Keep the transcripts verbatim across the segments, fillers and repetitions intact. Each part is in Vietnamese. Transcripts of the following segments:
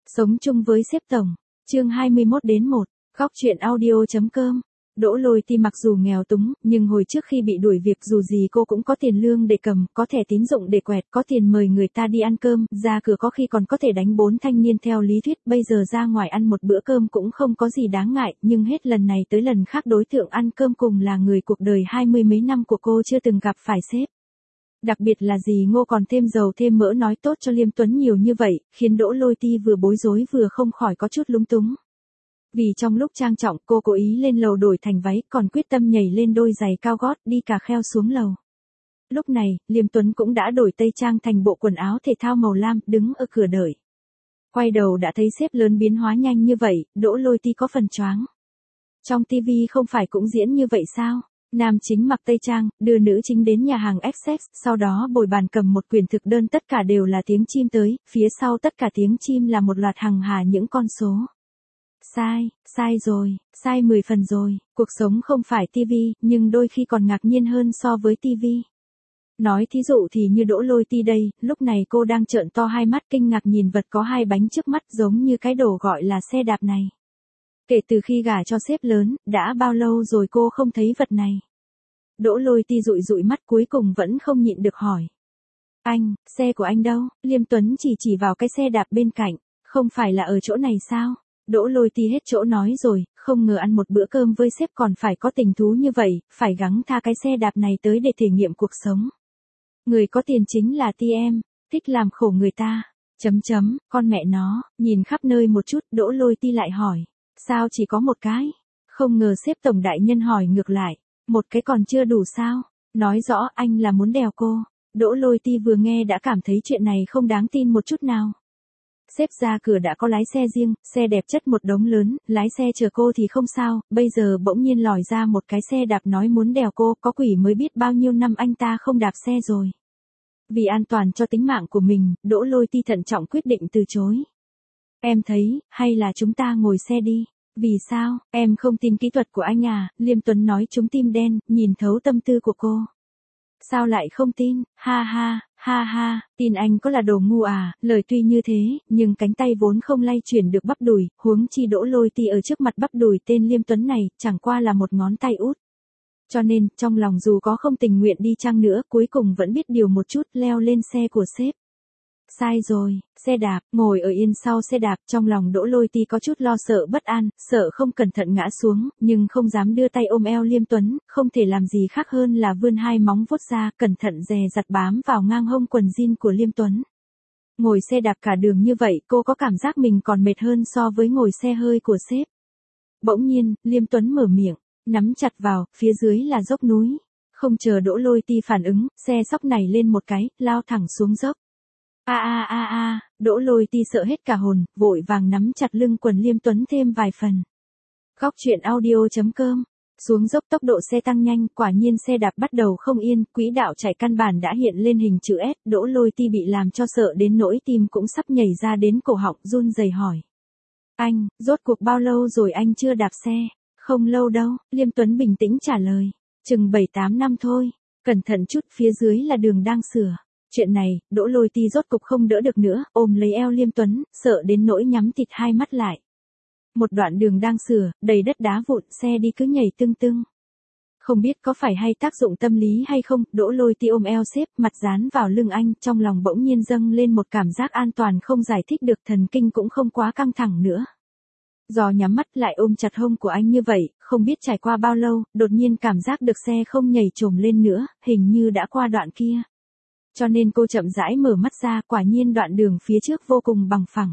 Sống chung với sếp tổng, chương hai mươi mốt đến một, góc truyện audio.com. Đỗ Lôi Ti mặc dù nghèo túng, nhưng hồi trước khi bị đuổi việc dù gì cô cũng có tiền lương để cầm, có thẻ tín dụng để quẹt, có tiền mời người ta đi ăn cơm, ra cửa có khi còn có thể đánh bốn thanh niên theo lý thuyết, bây giờ ra ngoài ăn một bữa cơm cũng không có gì đáng ngại, nhưng hết lần này tới lần khác đối tượng ăn cơm cùng là người cuộc đời hai mươi mấy năm của cô chưa từng gặp phải sếp. Đặc biệt là dì Ngô còn thêm dầu thêm mỡ nói tốt cho Liêm Tuấn nhiều như vậy, khiến Đỗ Lôi Ti vừa bối rối vừa không khỏi có chút lúng túng. Vì trong lúc trang trọng cô cố ý lên lầu đổi thành váy còn quyết tâm nhảy lên đôi giày cao gót đi cà kheo xuống lầu. Lúc này, Liêm Tuấn cũng đã đổi tây trang thành bộ quần áo thể thao màu lam, đứng ở cửa đợi. Quay đầu đã thấy sếp lớn biến hóa nhanh như vậy, Đỗ Lôi Ti có phần choáng. Trong tivi không phải cũng diễn như vậy sao? Nam chính mặc tây trang, đưa nữ chính đến nhà hàng Essex, sau đó bồi bàn cầm một quyển thực đơn tất cả đều là tiếng chim tới, phía sau tất cả tiếng chim là một loạt hằng hà những con số. Sai, sai rồi, sai mười phần rồi, cuộc sống không phải tivi, nhưng đôi khi còn ngạc nhiên hơn so với tivi. Nói thí dụ thì như Đỗ Lôi Ti đây, lúc này cô đang trợn to hai mắt kinh ngạc nhìn vật có hai bánh trước mắt giống như cái đồ gọi là xe đạp này. Kể từ khi gả cho sếp lớn, đã bao lâu rồi cô không thấy vật này? Đỗ Lôi Ti dụi dụi mắt cuối cùng vẫn không nhịn được hỏi. Anh, xe của anh đâu? Liêm Tuấn chỉ chỉ vào cái xe đạp bên cạnh, không phải là ở chỗ này sao? Đỗ Lôi Ti hết chỗ nói rồi, không ngờ ăn một bữa cơm với sếp còn phải có tình thú như vậy, phải gắng tha cái xe đạp này tới để thể nghiệm cuộc sống. Người có tiền chính là ti em, thích làm khổ người ta. Chấm chấm, con mẹ nó, nhìn khắp nơi một chút, Đỗ Lôi Ti lại hỏi. Sao chỉ có một cái? Không ngờ sếp tổng đại nhân hỏi ngược lại. Một cái còn chưa đủ sao? Nói rõ anh là muốn đèo cô. Đỗ Lôi Ti vừa nghe đã cảm thấy chuyện này không đáng tin một chút nào. Sếp ra cửa đã có lái xe riêng, xe đẹp chất một đống lớn, lái xe chờ cô thì không sao, bây giờ bỗng nhiên lòi ra một cái xe đạp nói muốn đèo cô, có quỷ mới biết bao nhiêu năm anh ta không đạp xe rồi. Vì an toàn cho tính mạng của mình, Đỗ Lôi Ti thận trọng quyết định từ chối. Em thấy, hay là chúng ta ngồi xe đi. Vì sao, em không tin kỹ thuật của anh à, Liêm Tuấn nói trúng tim đen, nhìn thấu tâm tư của cô. Sao lại không tin, ha ha, ha ha, tin anh có là đồ ngu à, lời tuy như thế, nhưng cánh tay vốn không lay chuyển được bắp đùi, huống chi Đỗ Lôi Ti ở trước mặt bắp đùi tên Liêm Tuấn này, chẳng qua là một ngón tay út. Cho nên, trong lòng dù có không tình nguyện đi chăng nữa, cuối cùng vẫn biết điều một chút, leo lên xe của sếp. Sai rồi, xe đạp, ngồi ở yên sau xe đạp, trong lòng Đỗ Lôi Ti có chút lo sợ bất an, sợ không cẩn thận ngã xuống, nhưng không dám đưa tay ôm eo Liêm Tuấn, không thể làm gì khác hơn là vươn hai móng vuốt ra, cẩn thận dè dặt bám vào ngang hông quần jean của Liêm Tuấn. Ngồi xe đạp cả đường như vậy, cô có cảm giác mình còn mệt hơn so với ngồi xe hơi của sếp. Bỗng nhiên, Liêm Tuấn mở miệng, nắm chặt vào, phía dưới là dốc núi. Không chờ Đỗ Lôi Ti phản ứng, xe sóc này lên một cái, lao thẳng xuống dốc. A a a a, Đỗ Lôi Ti sợ hết cả hồn, vội vàng nắm chặt lưng quần Liêm Tuấn thêm vài phần. Góc truyện audio.com. Xuống dốc tốc độ xe tăng nhanh, quả nhiên xe đạp bắt đầu không yên, quỹ đạo chạy căn bản đã hiện lên hình chữ S, Đỗ Lôi Ti bị làm cho sợ đến nỗi tim cũng sắp nhảy ra đến cổ họng, run rẩy hỏi. Anh, rốt cuộc bao lâu rồi anh chưa đạp xe? Không lâu đâu, Liêm Tuấn bình tĩnh trả lời. Chừng bảy tám năm thôi, cẩn thận chút, phía dưới là đường đang sửa. Chuyện này, Đỗ Lôi Ti rốt cục không đỡ được nữa, ôm lấy eo Liêm Tuấn, sợ đến nỗi nhắm thịt hai mắt lại. Một đoạn đường đang sửa, đầy đất đá vụn, xe đi cứ nhảy tưng tưng. Không biết có phải hay tác dụng tâm lý hay không, Đỗ Lôi Ti ôm eo sếp, mặt dán vào lưng anh, trong lòng bỗng nhiên dâng lên một cảm giác an toàn không giải thích được, thần kinh cũng không quá căng thẳng nữa. Do nhắm mắt lại ôm chặt hông của anh như vậy, không biết trải qua bao lâu, đột nhiên cảm giác được xe không nhảy trồm lên nữa, hình như đã qua đoạn kia. Cho nên cô chậm rãi mở mắt ra, quả nhiên đoạn đường phía trước vô cùng bằng phẳng.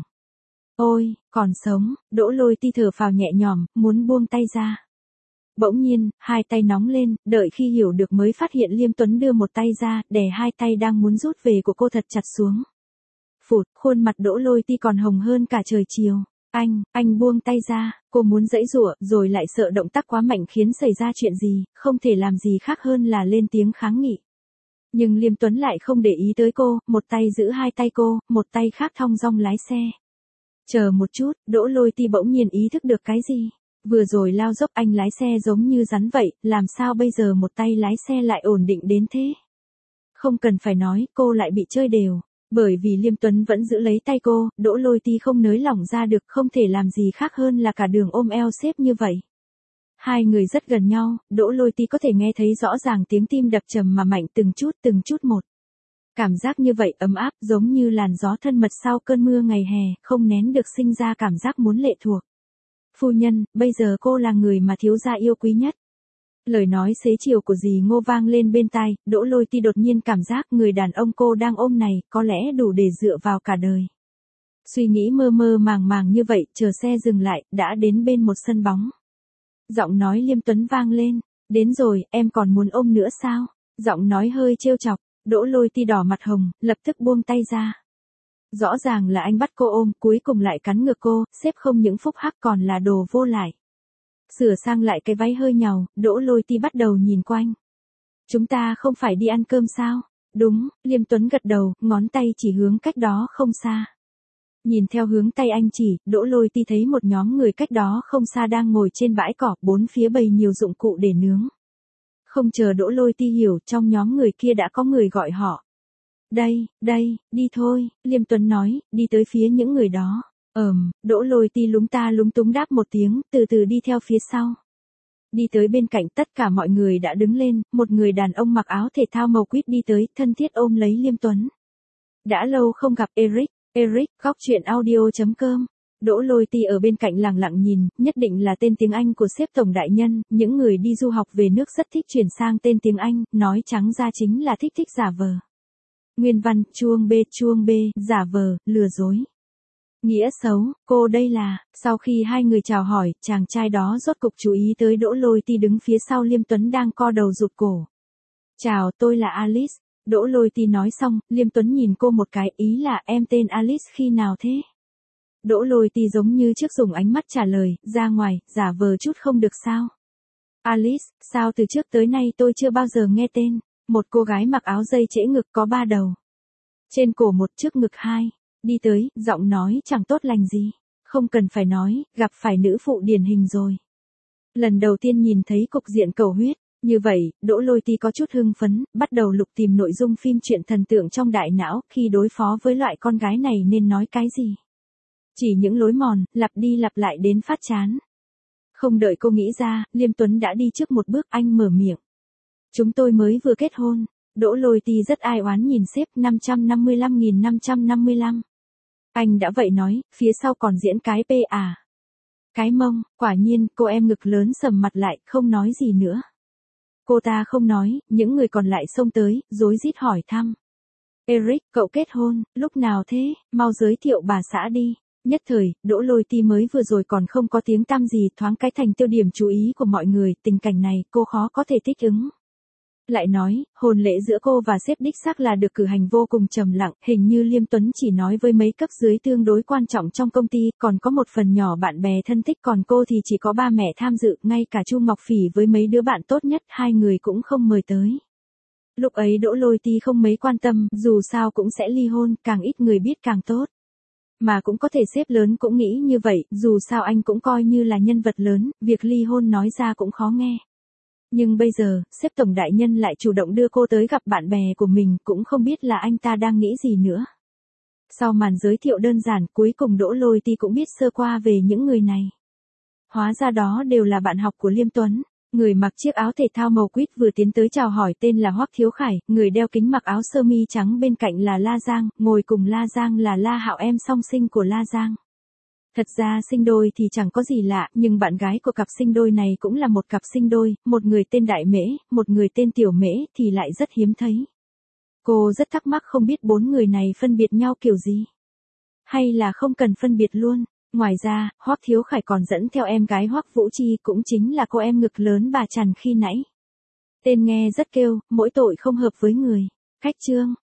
Ôi, còn sống, Đỗ Lôi Ti thở phào nhẹ nhõm, muốn buông tay ra. Bỗng nhiên, hai tay nóng lên, đợi khi hiểu được mới phát hiện Liêm Tuấn đưa một tay ra, đè hai tay đang muốn rút về của cô thật chặt xuống. Phụt, khuôn mặt Đỗ Lôi Ti còn hồng hơn cả trời chiều. Anh, anh buông tay ra, cô muốn giãy giụa, rồi lại sợ động tác quá mạnh khiến xảy ra chuyện gì, không thể làm gì khác hơn là lên tiếng kháng nghị. Nhưng Liêm Tuấn lại không để ý tới cô, một tay giữ hai tay cô, một tay khác thong dong lái xe. Chờ một chút, Đỗ Lôi Ti bỗng nhiên ý thức được cái gì. Vừa rồi lao dốc anh lái xe giống như rắn vậy, làm sao bây giờ một tay lái xe lại ổn định đến thế? Không cần phải nói, cô lại bị chơi đều. Bởi vì Liêm Tuấn vẫn giữ lấy tay cô, Đỗ Lôi Ti không nới lỏng ra được, không thể làm gì khác hơn là cả đường ôm eo xếp như vậy. Hai người rất gần nhau, Đỗ Lôi Ti có thể nghe thấy rõ ràng tiếng tim đập trầm mà mạnh từng chút từng chút một. Cảm giác như vậy ấm áp giống như làn gió thân mật sau cơn mưa ngày hè, không nén được sinh ra cảm giác muốn lệ thuộc. Phu nhân, bây giờ cô là người mà thiếu gia yêu quý nhất. Lời nói xế chiều của dì Ngô vang lên bên tai, Đỗ Lôi Ti đột nhiên cảm giác người đàn ông cô đang ôm này có lẽ đủ để dựa vào cả đời. Suy nghĩ mơ mơ màng màng như vậy, chờ xe dừng lại, đã đến bên một sân bóng. Giọng nói Liêm Tuấn vang lên, đến rồi, em còn muốn ôm nữa sao? Giọng nói hơi trêu chọc, Đỗ Lôi Ti đỏ mặt hồng, lập tức buông tay ra. Rõ ràng là anh bắt cô ôm, cuối cùng lại cắn ngược cô, xếp không những phúc hắc còn là đồ vô lại. Sửa sang lại cái váy hơi nhàu, Đỗ Lôi Ti bắt đầu nhìn quanh. Chúng ta không phải đi ăn cơm sao? Đúng, Liêm Tuấn gật đầu, ngón tay chỉ hướng cách đó không xa. Nhìn theo hướng tay anh chỉ, Đỗ Lôi Ti thấy một nhóm người cách đó không xa đang ngồi trên bãi cỏ, bốn phía bày nhiều dụng cụ để nướng. Không chờ Đỗ Lôi Ti hiểu, trong nhóm người kia đã có người gọi họ. Đây, đây, đi thôi, Liêm Tuấn nói, đi tới phía những người đó. Ờm, Đỗ Lôi Ti lúng ta lúng túng đáp một tiếng, từ từ đi theo phía sau. Đi tới bên cạnh tất cả mọi người đã đứng lên, một người đàn ông mặc áo thể thao màu quýt đi tới, thân thiết ôm lấy Liêm Tuấn. Đã lâu không gặp Eric, Eric, góc truyện audio chấm com. Đỗ Lôi Ti ở bên cạnh lặng lặng nhìn, nhất định là tên tiếng Anh của sếp tổng đại nhân, những người đi du học về nước rất thích chuyển sang tên tiếng Anh, nói trắng ra chính là thích thích giả vờ. Nguyên văn, chuông B, chuông B, giả vờ, lừa dối. Nghĩa xấu, cô đây là, sau khi hai người chào hỏi, chàng trai đó rốt cục chú ý tới Đỗ Lôi Ti đứng phía sau Liêm Tuấn đang co đầu rụt cổ. Chào, tôi là Alice. Đỗ Lôi Ti nói xong, Liêm Tuấn nhìn cô một cái, ý là em tên Alice khi nào thế? Đỗ Lôi Ti giống như trước dùng ánh mắt trả lời, ra ngoài, giả vờ chút không được sao? Alice, sao từ trước tới nay tôi chưa bao giờ nghe tên, một cô gái mặc áo dây trễ ngực có ba đầu. Trên cổ một, trước ngực hai. Đi tới, giọng nói chẳng tốt lành gì. Không cần phải nói, gặp phải nữ phụ điển hình rồi. Lần đầu tiên nhìn thấy cục diện cầu huyết. Như vậy, Đỗ Lôi Ti có chút hưng phấn, bắt đầu lục tìm nội dung phim truyện thần tượng trong đại não, khi đối phó với loại con gái này nên nói cái gì. Chỉ những lối mòn, lặp đi lặp lại đến phát chán. Không đợi cô nghĩ ra, Liêm Tuấn đã đi trước một bước, anh mở miệng. Chúng tôi mới vừa kết hôn. Đỗ Lôi Ti rất ai oán nhìn sếp năm trăm năm mươi lăm nghìn năm trăm năm mươi lăm. Anh đã vậy nói, phía sau còn diễn cái P à. Cái mông, quả nhiên, cô em ngực lớn sầm mặt lại, không nói gì nữa. Cô ta không nói, những người còn lại xông tới, rối rít hỏi thăm. Eric, cậu kết hôn, lúc nào thế, mau giới thiệu bà xã đi. Nhất thời, Đỗ Lôi Ti mới vừa rồi còn không có tiếng tăm gì, thoáng cái thành tiêu điểm chú ý của mọi người, tình cảnh này, cô khó có thể thích ứng. Lại nói, hôn lễ giữa cô và sếp đích xác là được cử hành vô cùng trầm lặng, hình như Liêm Tuấn chỉ nói với mấy cấp dưới tương đối quan trọng trong công ty, còn có một phần nhỏ bạn bè thân thích, còn cô thì chỉ có ba mẹ tham dự, ngay cả Chu Ngọc Phỉ với mấy đứa bạn tốt nhất, hai người cũng không mời tới. Lúc ấy Đỗ Lôi Ti không mấy quan tâm, dù sao cũng sẽ ly hôn, càng ít người biết càng tốt. Mà cũng có thể sếp lớn cũng nghĩ như vậy, dù sao anh cũng coi như là nhân vật lớn, việc ly hôn nói ra cũng khó nghe. Nhưng bây giờ, sếp tổng đại nhân lại chủ động đưa cô tới gặp bạn bè của mình, cũng không biết là anh ta đang nghĩ gì nữa. Sau màn giới thiệu đơn giản, cuối cùng Đỗ Lôi Ti cũng biết sơ qua về những người này. Hóa ra đó đều là bạn học của Liêm Tuấn. Người mặc chiếc áo thể thao màu quýt vừa tiến tới chào hỏi tên là Hoắc Thiếu Khải, người đeo kính mặc áo sơ mi trắng bên cạnh là La Giang, ngồi cùng La Giang là La Hạo, em song sinh của La Giang. Thật ra sinh đôi thì chẳng có gì lạ, nhưng bạn gái của cặp sinh đôi này cũng là một cặp sinh đôi, một người tên Đại Mễ, một người tên Tiểu Mễ thì lại rất hiếm thấy. Cô rất thắc mắc không biết bốn người này phân biệt nhau kiểu gì. Hay là không cần phân biệt luôn. Ngoài ra, Hoắc Thiếu Khải còn dẫn theo em gái Hoắc Vũ Chi, cũng chính là cô em ngực lớn bà Trần khi nãy. Tên nghe rất kêu, mỗi tội không hợp với người. Khách trương,